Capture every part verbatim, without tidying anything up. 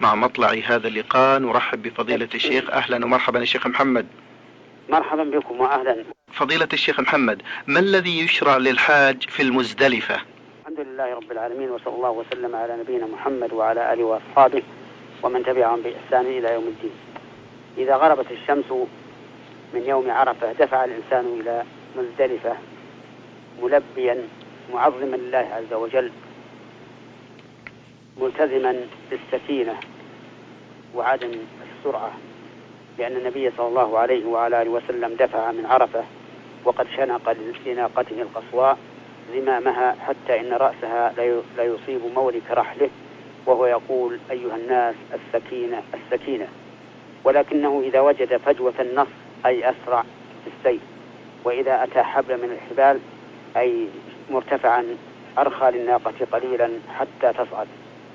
مع مطلع هذا اللقاء نرحب بفضيلة الشيخ. أهلا ومرحبا يا شيخ محمد. مرحبا بكم وأهلا. فضيلة الشيخ محمد، ما الذي يشرع للحاج في المزدلفة؟ الحمد لله رب العالمين، وصلى الله وسلم على نبينا محمد وعلى آله وأصحابه ومن تبعهم بإحسان إلى يوم الدين. إذا غربت الشمس من يوم عرفة دفع الإنسان إلى مزدلفة ملبيا معظما لله عز وجل، ملتزما بالسكينة وعدم السرعة، لأن النبي صلى الله عليه وعلى آله وسلم دفع من عرفة وقد شنق لناقته القصواء زمامها حتى إن رأسها لا يصيب مورك رحله، وهو يقول: أيها الناس السكينة السكينة. ولكنه إذا وجد فجوة النص أي أسرع في السير، وإذا أتى حبل من الحبال أي مرتفعا أرخى للناقة قليلا حتى تصعد.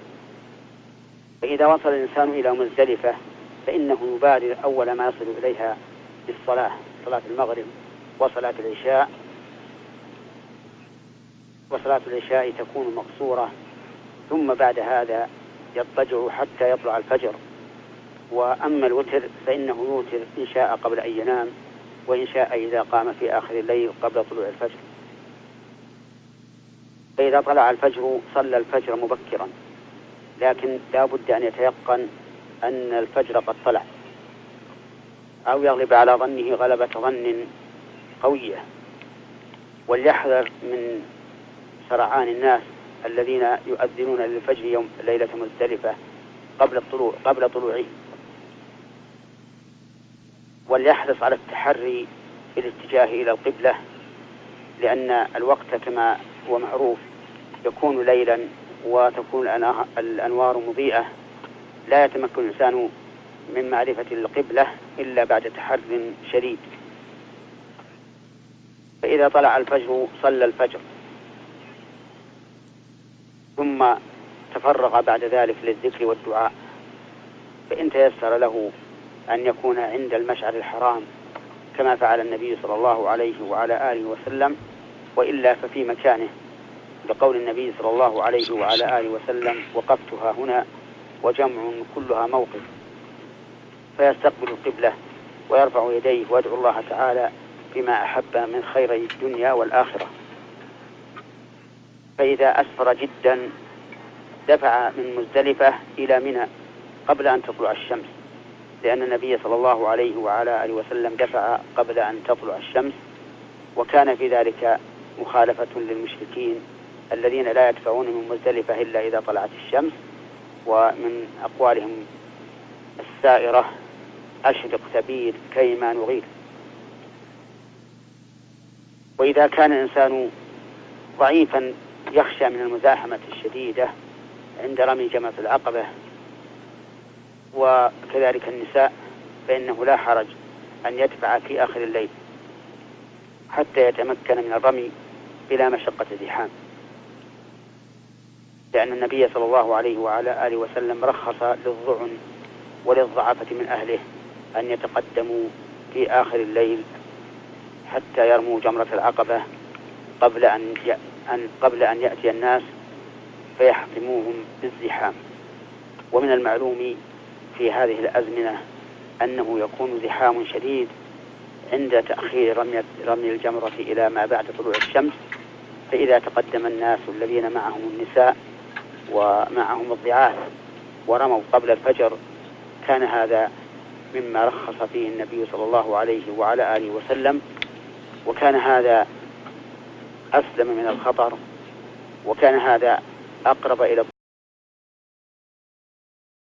فإذا وصل الإنسان إلى مزدلفة فإنه يبادر أول ما يصل إليها بالصلاة، صلاة المغرب وصلاة العشاء، وصلاة العشاء تكون مقصورة، ثم بعد هذا يضطجع حتى يطلع الفجر. وأما الوتر فإنه يوتر إن شاء قبل أن ينام، وإن شاء إذا قام في آخر الليل قبل طلوع الفجر. فإذا طلع الفجر صلى الفجر مبكرا، لكن لا بد أن يتيقن أن الفجر قد طلع، أو يغلب على ظنه غلبة ظن قوية، وليحذر من سرعان الناس الذين يؤذنون للفجر يوم ليلة مزدلفة قبل الطلوع قبل طلوعه، وليحرص على التحري في الاتجاه إلى القبلة، لأن الوقت كما هو معروف يكون ليلا وتكون الأنوار مضيئة، لا يتمكن الإنسان من معرفة القبلة إلا بعد تحري شديد. فإذا طلع الفجر صلى الفجر، ثم تفرغ بعد ذلك للذكر والدعاء، فإن تيسر له أن يكون عند المشعر الحرام كما فعل النبي صلى الله عليه وعلى آله وسلم، وإلا ففي مكانه، لقول النبي صلى الله عليه وعلى آله وسلم: وقفتها هنا وجمع كلها موقف. فيستقبل القبلة ويرفع يديه ويدعو الله تعالى بما أحب من خير الدنيا والآخرة. فإذا أسفر جدا دفع من مزدلفة إلى منى قبل أن تطلع الشمس، لأن النبي صلى الله عليه وعلى آله وسلم دفع قبل أن تطلع الشمس، وكان في ذلك مخالفة للمشركين الذين لا يدفعون من مزدلفة إلا إذا طلعت الشمس. ومن أقوالهم السائرة: أشرق سبيل كيما نغير. وإذا كان الإنسان ضعيفا يخشى من المزاحمة الشديدة عند رمي جمرة العقبة، وكذلك النساء، فإنه لا حرج أن يدفع في آخر الليل حتى يتمكن من الرمي بلا مشقة زحام، لأن النبي صلى الله عليه وعلى آله وسلم رخص للضعن وللضعفة من أهله أن يتقدموا في آخر الليل حتى يرموا جمرة العقبة قبل أن قبل أن يأتي الناس فيحطموهم بالزحام. ومن المعلوم في هذه الأزمنة أنه يكون زحام شديد عند تأخير رمي, رمي الجمرة إلى ما بعد طلوع الشمس، فإذا تقدم الناس الذين معهم النساء ومعهم الضعاف ورموا قبل الفجر كان هذا مما رخص فيه النبي صلى الله عليه وعلى آله وسلم، وكان هذا أسلم من الخطر، وكان هذا أقرب إلى